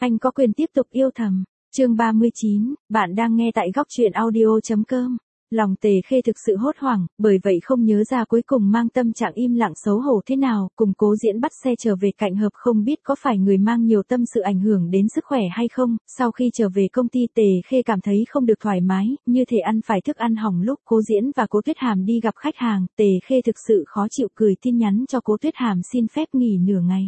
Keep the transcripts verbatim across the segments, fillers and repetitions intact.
Anh có quyền tiếp tục yêu thầm. Chương ba mươi chín, bạn đang nghe tại góc truyện audio chấm com. Lòng Tề Khê thực sự hốt hoảng, bởi vậy không nhớ ra cuối cùng mang tâm trạng im lặng xấu hổ thế nào, cùng Cố Diễn bắt xe trở về Cạnh Hợp không biết có phải người mang nhiều tâm sự ảnh hưởng đến sức khỏe hay không. Sau khi trở về công ty Tề Khê cảm thấy không được thoải mái, như thể ăn phải thức ăn hỏng. Lúc Cố Diễn và Cố Tuyết Hàm đi gặp khách hàng, Tề Khê thực sự khó chịu gửi tin nhắn cho Cố Tuyết Hàm xin phép nghỉ nửa ngày.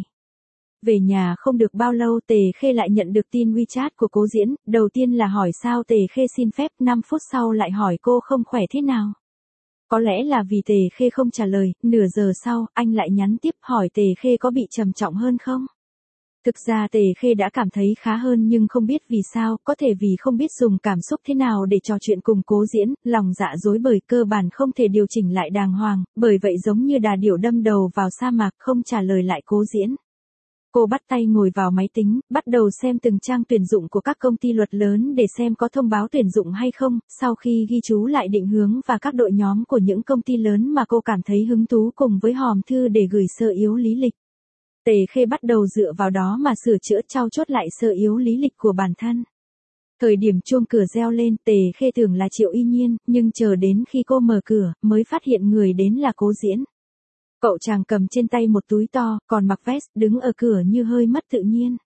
Về nhà không được bao lâu Tề Khê lại nhận được tin WeChat của Cố Diễn, đầu tiên là hỏi sao Tề Khê xin phép, năm phút sau lại hỏi cô không khỏe thế nào. Có lẽ là vì Tề Khê không trả lời, nửa giờ sau, anh lại nhắn tiếp hỏi Tề Khê có bị trầm trọng hơn không. Thực ra Tề Khê đã cảm thấy khá hơn nhưng không biết vì sao, có thể vì không biết dùng cảm xúc thế nào để trò chuyện cùng Cố Diễn, lòng dạ rối bời cơ bản không thể điều chỉnh lại đàng hoàng, bởi vậy giống như đà điểu đâm đầu vào sa mạc không trả lời lại Cố Diễn. Cô bắt tay ngồi vào máy tính, bắt đầu xem từng trang tuyển dụng của các công ty luật lớn để xem có thông báo tuyển dụng hay không, sau khi ghi chú lại định hướng và các đội nhóm của những công ty lớn mà cô cảm thấy hứng thú cùng với hòm thư để gửi sơ yếu lý lịch. Tề Khê bắt đầu dựa vào đó mà sửa chữa trau chuốt lại sơ yếu lý lịch của bản thân. Thời điểm chuông cửa reo lên, Tề Khê tưởng là Triệu Y Nhiên, nhưng chờ đến khi cô mở cửa, mới phát hiện người đến là Cố Diễn. Cậu chàng cầm trên tay một túi to, còn mặc vest, đứng ở cửa như hơi mất tự nhiên.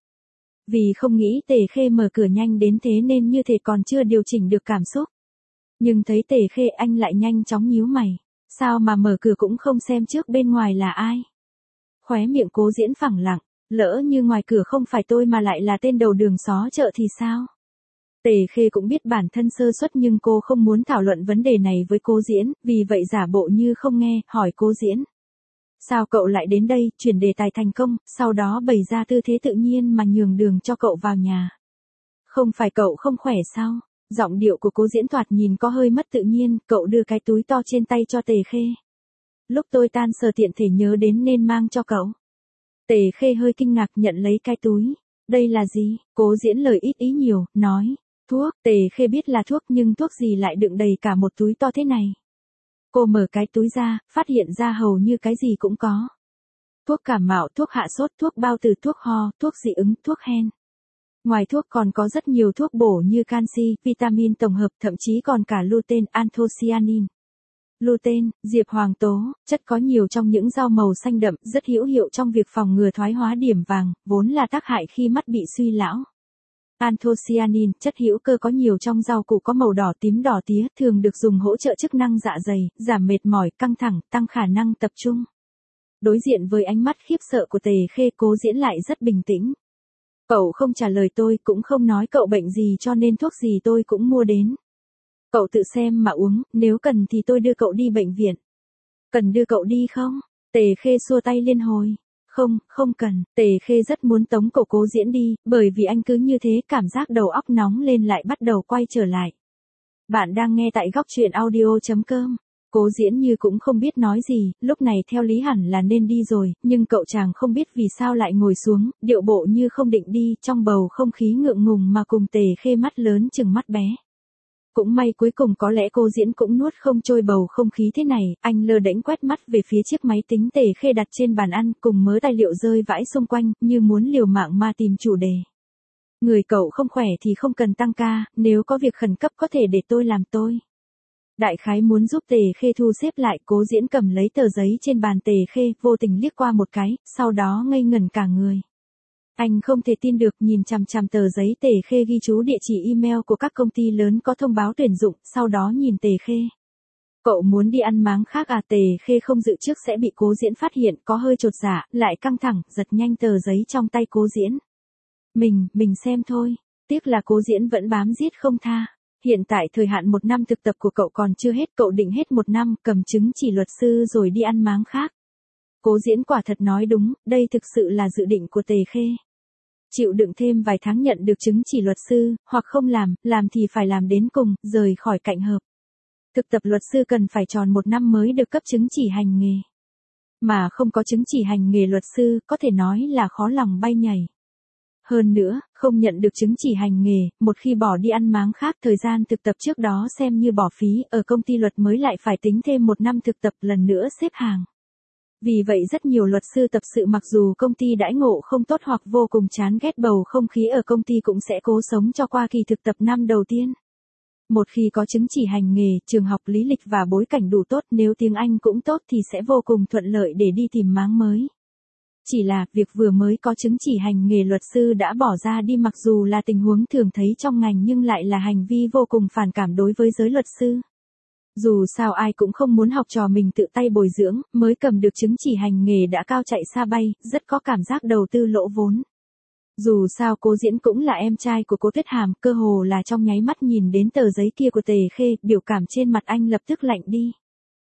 Vì không nghĩ Tề Khê mở cửa nhanh đến thế nên như thể còn chưa điều chỉnh được cảm xúc. Nhưng thấy Tề Khê anh lại nhanh chóng nhíu mày. Sao mà mở cửa cũng không xem trước bên ngoài là ai? Khóe miệng Cố Diễn phẳng lặng, lỡ như ngoài cửa không phải tôi mà lại là tên đầu đường xó chợ thì sao? Tề Khê cũng biết bản thân sơ suất nhưng cô không muốn thảo luận vấn đề này với Cố Diễn, vì vậy giả bộ như không nghe, hỏi Cố Diễn. Sao cậu lại đến đây, chuyển đề tài thành công, sau đó bày ra tư thế tự nhiên mà nhường đường cho cậu vào nhà. Không phải cậu không khỏe sao? Giọng điệu của Cố Diễn thoạt nhìn có hơi mất tự nhiên, cậu đưa cái túi to trên tay cho Tề Khê. Lúc tôi tan sở tiện thể nhớ đến nên mang cho cậu. Tề Khê hơi kinh ngạc nhận lấy cái túi. Đây là gì? Cố Diễn lời ít ý nhiều, nói. Thuốc. Tề Khê biết là thuốc nhưng thuốc gì lại đựng đầy cả một túi to thế này. Cô mở cái túi ra, phát hiện ra hầu như cái gì cũng có. Thuốc cảm mạo, thuốc hạ sốt, thuốc bao tử, thuốc ho, thuốc dị ứng, thuốc hen. Ngoài thuốc còn có rất nhiều thuốc bổ như canxi, vitamin tổng hợp, thậm chí còn cả lutein, anthocyanin. Lutein, diệp hoàng tố, chất có nhiều trong những rau màu xanh đậm, rất hữu hiệu trong việc phòng ngừa thoái hóa điểm vàng, vốn là tác hại khi mắt bị suy lão. Anthocyanin, chất hữu cơ có nhiều trong rau củ có màu đỏ tím đỏ tía, thường được dùng hỗ trợ chức năng dạ dày, giảm mệt mỏi, căng thẳng, tăng khả năng tập trung. Đối diện với ánh mắt khiếp sợ của Tề Khê, Cố Diễn lại rất bình tĩnh. Cậu không trả lời tôi, cũng không nói cậu bệnh gì cho nên thuốc gì tôi cũng mua đến. Cậu tự xem mà uống, nếu cần thì tôi đưa cậu đi bệnh viện. Cần đưa cậu đi không? Tề Khê xua tay liên hồi. Không, không cần, Tề Khê rất muốn tống cậu Cố Diễn đi, bởi vì anh cứ như thế cảm giác đầu óc nóng lên lại bắt đầu quay trở lại. Bạn đang nghe tại góc truyện audio chấm com. Cố Diễn như cũng không biết nói gì, lúc này theo lý hẳn là nên đi rồi, nhưng cậu chàng không biết vì sao lại ngồi xuống, điệu bộ như không định đi, trong bầu không khí ngượng ngùng mà cùng Tề Khê mắt lớn chừng mắt bé. Cũng may cuối cùng có lẽ Cố Diễn cũng nuốt không trôi bầu không khí thế này, anh lơ đễnh quét mắt về phía chiếc máy tính Tề Khê đặt trên bàn ăn cùng mớ tài liệu rơi vãi xung quanh, như muốn liều mạng mà tìm chủ đề. Người cậu không khỏe thì không cần tăng ca, nếu có việc khẩn cấp có thể để tôi làm tôi. Đại khái muốn giúp Tề Khê thu xếp lại, Cố Diễn cầm lấy tờ giấy trên bàn Tề Khê, vô tình liếc qua một cái, sau đó ngây ngẩn cả người. Anh không thể tin được nhìn chằm chằm tờ giấy Tề Khê ghi chú địa chỉ email của các công ty lớn có thông báo tuyển dụng, sau đó nhìn Tề Khê. Cậu muốn đi ăn máng khác à? Tề Khê không dự trước sẽ bị Cố Diễn phát hiện, có hơi chột dạ, lại căng thẳng, giật nhanh tờ giấy trong tay Cố Diễn. Mình, mình xem thôi. Tiếc là Cố Diễn vẫn bám giết không tha. Hiện tại thời hạn một năm thực tập của cậu còn chưa hết, cậu định hết một năm, cầm chứng chỉ luật sư rồi đi ăn máng khác. Cố Diễn quả thật nói đúng, đây thực sự là dự định của Tề Khê. Chịu đựng thêm vài tháng nhận được chứng chỉ luật sư, hoặc không làm, làm thì phải làm đến cùng, rời khỏi Cạnh Hợp. Thực tập luật sư cần phải tròn một năm mới được cấp chứng chỉ hành nghề. Mà không có chứng chỉ hành nghề luật sư, có thể nói là khó lòng bay nhảy. Hơn nữa, không nhận được chứng chỉ hành nghề, một khi bỏ đi ăn máng khác, thời gian thực tập trước đó xem như bỏ phí, ở công ty luật mới lại phải tính thêm một năm thực tập lần nữa xếp hàng. Vì vậy rất nhiều luật sư tập sự mặc dù công ty đãi ngộ không tốt hoặc vô cùng chán ghét bầu không khí ở công ty cũng sẽ cố sống cho qua kỳ thực tập năm đầu tiên. Một khi có chứng chỉ hành nghề, trường học lý lịch và bối cảnh đủ tốt, nếu tiếng Anh cũng tốt thì sẽ vô cùng thuận lợi để đi tìm máng mới. Chỉ là, việc vừa mới có chứng chỉ hành nghề luật sư đã bỏ ra đi mặc dù là tình huống thường thấy trong ngành nhưng lại là hành vi vô cùng phản cảm đối với giới luật sư. Dù sao ai cũng không muốn học trò mình tự tay bồi dưỡng, mới cầm được chứng chỉ hành nghề đã cao chạy xa bay, rất có cảm giác đầu tư lỗ vốn. Dù sao Cố Diễn cũng là em trai của Cố Tuyết Hàm, cơ hồ là trong nháy mắt nhìn đến tờ giấy kia của Tề Khê, biểu cảm trên mặt anh lập tức lạnh đi.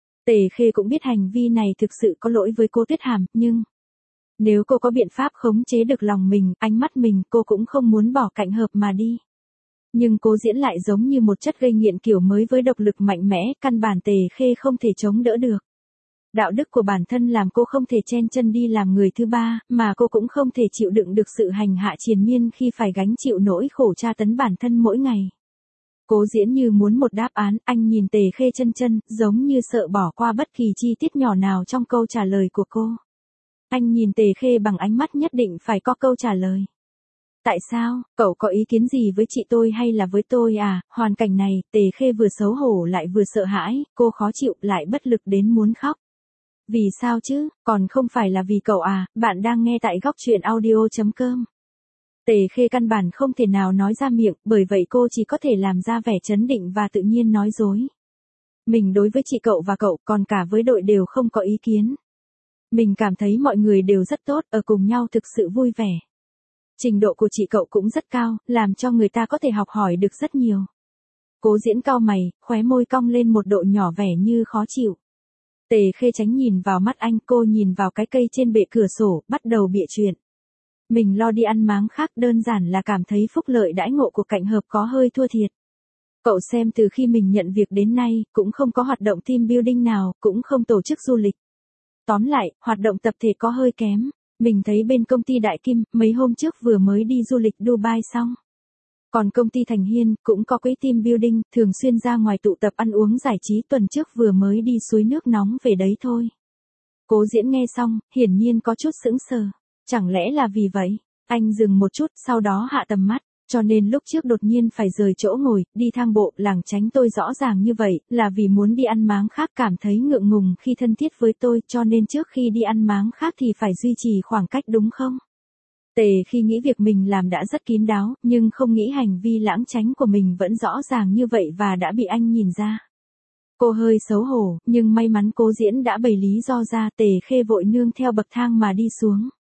Tề Khê cũng biết hành vi này thực sự có lỗi với Cố Tuyết Hàm, nhưng nếu cô có biện pháp khống chế được lòng mình, ánh mắt mình, cô cũng không muốn bỏ Cạnh Hợp mà đi. Nhưng Cố Diễn lại giống như một chất gây nghiện kiểu mới với độc lực mạnh mẽ, căn bản Tề Khê không thể chống đỡ được. Đạo đức của bản thân làm cô không thể chen chân đi làm người thứ ba, mà cô cũng không thể chịu đựng được sự hành hạ triền miên khi phải gánh chịu nỗi khổ tra tấn bản thân mỗi ngày. Cố Diễn như muốn một đáp án, anh nhìn Tề Khê chân chân, giống như sợ bỏ qua bất kỳ chi tiết nhỏ nào trong câu trả lời của cô. Anh nhìn Tề Khê bằng ánh mắt nhất định phải có câu trả lời. Tại sao, cậu có ý kiến gì với chị tôi hay là với tôi à? Hoàn cảnh này, Tề Khê vừa xấu hổ lại vừa sợ hãi, cô khó chịu lại bất lực đến muốn khóc. Vì sao chứ, còn không phải là vì cậu à? Bạn đang nghe tại góc truyện audio chấm com. Tề Khê căn bản không thể nào nói ra miệng, bởi vậy cô chỉ có thể làm ra vẻ trấn định và tự nhiên nói dối. Mình đối với chị cậu và cậu, còn cả với đội đều không có ý kiến. Mình cảm thấy mọi người đều rất tốt, ở cùng nhau thực sự vui vẻ. Trình độ của chị cậu cũng rất cao, làm cho người ta có thể học hỏi được rất nhiều. Cố Diễn cau mày, khóe môi cong lên một độ nhỏ vẻ như khó chịu. Tề Khê tránh nhìn vào mắt anh, cô nhìn vào cái cây trên bệ cửa sổ, bắt đầu bịa chuyện. Mình lo đi ăn máng khác, đơn giản là cảm thấy phúc lợi đãi ngộ của Cạnh Hợp có hơi thua thiệt. Cậu xem từ khi mình nhận việc đến nay, cũng không có hoạt động team building nào, cũng không tổ chức du lịch. Tóm lại, hoạt động tập thể có hơi kém. Mình thấy bên công ty Đại Kim, mấy hôm trước vừa mới đi du lịch Dubai xong. Còn công ty Thành Hiên, cũng có quỹ team building, thường xuyên ra ngoài tụ tập ăn uống giải trí, tuần trước vừa mới đi suối nước nóng về đấy thôi. Cố Diễn nghe xong, hiển nhiên có chút sững sờ. Chẳng lẽ là vì vậy? Anh dừng một chút, sau đó hạ tầm mắt. Cho nên lúc trước đột nhiên phải rời chỗ ngồi, đi thang bộ, lảng tránh tôi rõ ràng như vậy, là vì muốn đi ăn máng khác, cảm thấy ngượng ngùng khi thân thiết với tôi, cho nên trước khi đi ăn máng khác thì phải duy trì khoảng cách đúng không? Tề khi nghĩ việc mình làm đã rất kín đáo, nhưng không nghĩ hành vi lãng tránh của mình vẫn rõ ràng như vậy và đã bị anh nhìn ra. Cô hơi xấu hổ, nhưng may mắn Cố Diễn đã bày lý do ra, Tề Khê vội nương theo bậc thang mà đi xuống.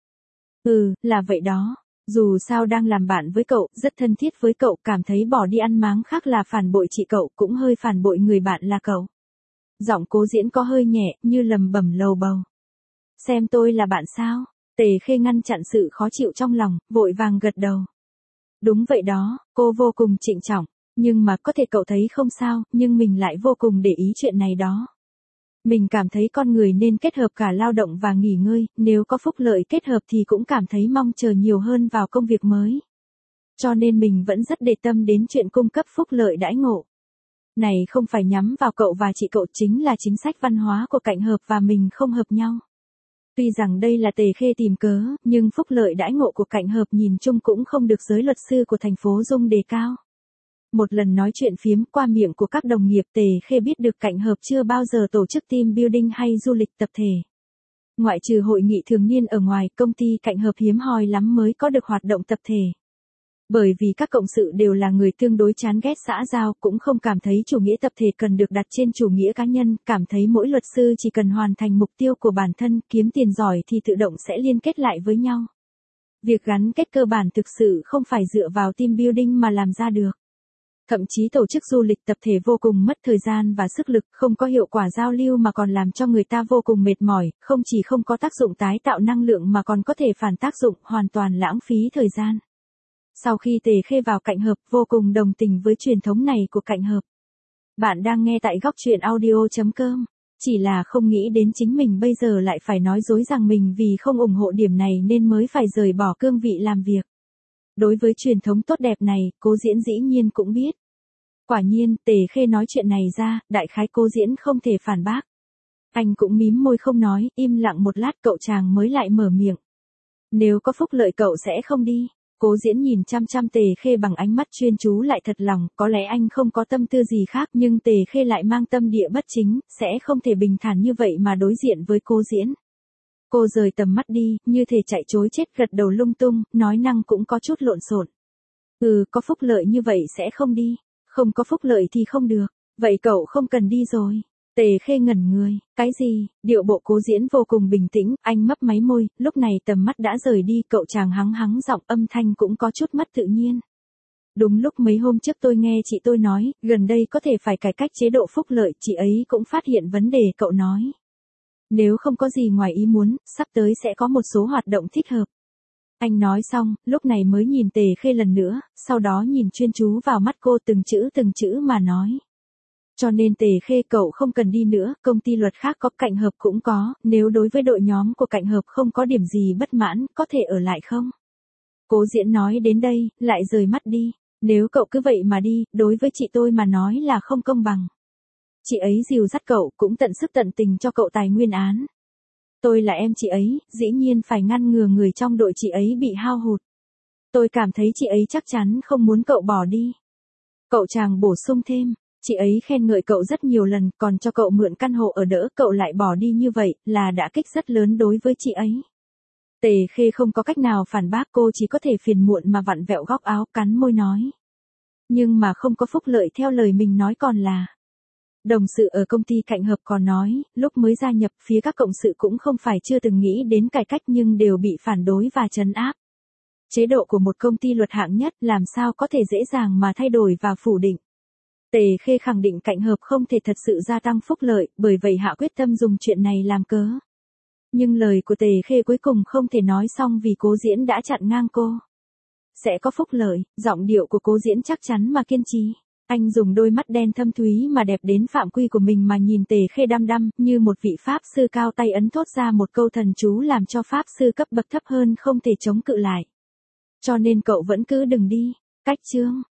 Ừ, là vậy đó. Dù sao đang làm bạn với cậu, rất thân thiết với cậu, cảm thấy bỏ đi ăn máng khác là phản bội chị cậu, cũng hơi phản bội người bạn là cậu. Giọng Cố Diễn có hơi nhẹ, như lầm bẩm lầu bầu. Xem tôi là bạn sao? Tề Khê ngăn chặn sự khó chịu trong lòng, vội vàng gật đầu. Đúng vậy đó, cô vô cùng trịnh trọng, nhưng mà có thể cậu thấy không sao, nhưng mình lại vô cùng để ý chuyện này đó. Mình cảm thấy con người nên kết hợp cả lao động và nghỉ ngơi, nếu có phúc lợi kết hợp thì cũng cảm thấy mong chờ nhiều hơn vào công việc mới. Cho nên mình vẫn rất để tâm đến chuyện cung cấp phúc lợi đãi ngộ. Này không phải nhắm vào cậu và chị cậu, chính là chính sách văn hóa của Cạnh Hợp và mình không hợp nhau. Tuy rằng đây là Tề Khê tìm cớ, nhưng phúc lợi đãi ngộ của Cạnh Hợp nhìn chung cũng không được giới luật sư của thành phố Dung đề cao. Một lần nói chuyện phiếm qua miệng của các đồng nghiệp, Tề Khê biết được Cạnh Hợp chưa bao giờ tổ chức team building hay du lịch tập thể. Ngoại trừ hội nghị thường niên ở ngoài, công ty Cạnh Hợp hiếm hoi lắm mới có được hoạt động tập thể. Bởi vì các cộng sự đều là người tương đối chán ghét xã giao, cũng không cảm thấy chủ nghĩa tập thể cần được đặt trên chủ nghĩa cá nhân, cảm thấy mỗi luật sư chỉ cần hoàn thành mục tiêu của bản thân, kiếm tiền giỏi thì tự động sẽ liên kết lại với nhau. Việc gắn kết cơ bản thực sự không phải dựa vào team building mà làm ra được. Thậm chí tổ chức du lịch tập thể vô cùng mất thời gian và sức lực, không có hiệu quả giao lưu mà còn làm cho người ta vô cùng mệt mỏi, không chỉ không có tác dụng tái tạo năng lượng mà còn có thể phản tác dụng, hoàn toàn lãng phí thời gian. Sau khi Tề Khê vào Cạnh Hợp, vô cùng đồng tình với truyền thống này của Cạnh Hợp. Bạn đang nghe tại góc truyện audio chấm com. Chỉ là không nghĩ đến chính mình bây giờ lại phải nói dối rằng mình vì không ủng hộ điểm này nên mới phải rời bỏ cương vị làm việc. Đối với truyền thống tốt đẹp này, Cố Diễn dĩ nhiên cũng biết. Quả nhiên, Tề Khê nói chuyện này ra, đại khái Cố Diễn không thể phản bác. Anh cũng mím môi không nói, im lặng một lát cậu chàng mới lại mở miệng. Nếu có phúc lợi cậu sẽ không đi. Cố Diễn nhìn chăm chăm Tề Khê bằng ánh mắt chuyên chú lại thật lòng, có lẽ anh không có tâm tư gì khác nhưng Tề Khê lại mang tâm địa bất chính, sẽ không thể bình thản như vậy mà đối diện với Cố Diễn. Cô rời tầm mắt đi, như thể chạy chối chết gật đầu lung tung, nói năng cũng có chút lộn xộn. Ừ, có phúc lợi như vậy sẽ không đi, không có phúc lợi thì không được, vậy cậu không cần đi rồi. Tề Khê ngẩn người, cái gì, điệu bộ Cố Diễn vô cùng bình tĩnh, anh mấp máy môi, lúc này tầm mắt đã rời đi, cậu chàng hắng hắng giọng âm thanh cũng có chút mất tự nhiên. Đúng lúc mấy hôm trước tôi nghe chị tôi nói, gần đây có thể phải cải cách chế độ phúc lợi, chị ấy cũng phát hiện vấn đề cậu nói. Nếu không có gì ngoài ý muốn, sắp tới sẽ có một số hoạt động thích hợp. Anh nói xong, lúc này mới nhìn Tề Khê lần nữa, sau đó nhìn chuyên chú vào mắt cô từng chữ từng chữ mà nói. Cho nên Tề Khê cậu không cần đi nữa, công ty luật khác có, Cạnh Hợp cũng có, nếu đối với đội nhóm của Cạnh Hợp không có điểm gì bất mãn, có thể ở lại không? Cố Diễn nói đến đây, lại rời mắt đi, nếu cậu cứ vậy mà đi, đối với chị tôi mà nói là không công bằng. Chị ấy dìu dắt cậu, cũng tận sức tận tình cho cậu tài nguyên án. Tôi là em chị ấy, dĩ nhiên phải ngăn ngừa người trong đội chị ấy bị hao hụt. Tôi cảm thấy chị ấy chắc chắn không muốn cậu bỏ đi. Cậu chàng bổ sung thêm, chị ấy khen ngợi cậu rất nhiều lần, còn cho cậu mượn căn hộ ở đỡ, cậu lại bỏ đi như vậy, là đả kích rất lớn đối với chị ấy. Tề Khê không có cách nào phản bác, cô chỉ có thể phiền muộn mà vặn vẹo góc áo, cắn môi nói. Nhưng mà không có phúc lợi theo lời mình nói còn là. Đồng sự ở công ty Cạnh Hợp còn nói, lúc mới gia nhập phía các cộng sự cũng không phải chưa từng nghĩ đến cải cách nhưng đều bị phản đối và trấn áp. Chế độ của một công ty luật hạng nhất làm sao có thể dễ dàng mà thay đổi và phủ định. Tề Khê khẳng định Cạnh Hợp không thể thật sự gia tăng phúc lợi, bởi vậy hạ quyết tâm dùng chuyện này làm cớ. Nhưng lời của Tề Khê cuối cùng không thể nói xong vì Cố Diễn đã chặn ngang cô. Sẽ có phúc lợi, giọng điệu của Cố Diễn chắc chắn mà kiên trì. Anh dùng đôi mắt đen thâm thúy mà đẹp đến phạm quy của mình mà nhìn Tề Khê đăm đăm, như một vị pháp sư cao tay ấn thốt ra một câu thần chú làm cho pháp sư cấp bậc thấp hơn không thể chống cự lại. Cho nên cậu vẫn cứ đừng đi. Cách chương